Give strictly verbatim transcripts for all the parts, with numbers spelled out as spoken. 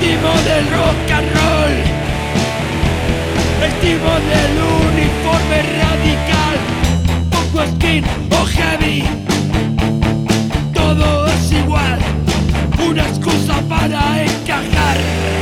Estimo del rock and roll, estimo del uniforme radical, poco skin o heavy, todo es igual, una excusa para encajar.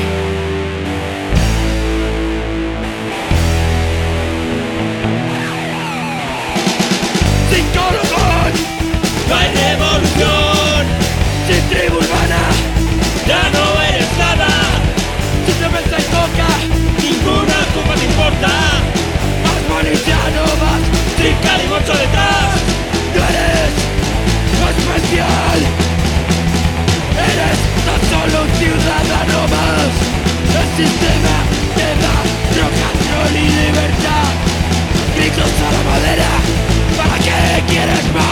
Sin colofón, no hay revolución. Sin tribu urbana, ya no eres nada. Si te ves y toca, ninguna culpa te importa. Más miliciano, más sin calimocho detrás. No eres especial, eres tan solo un ciudadano más. El sistema te da rock and roll y libertad. Gritos a la madera, ¿para qué quieres más?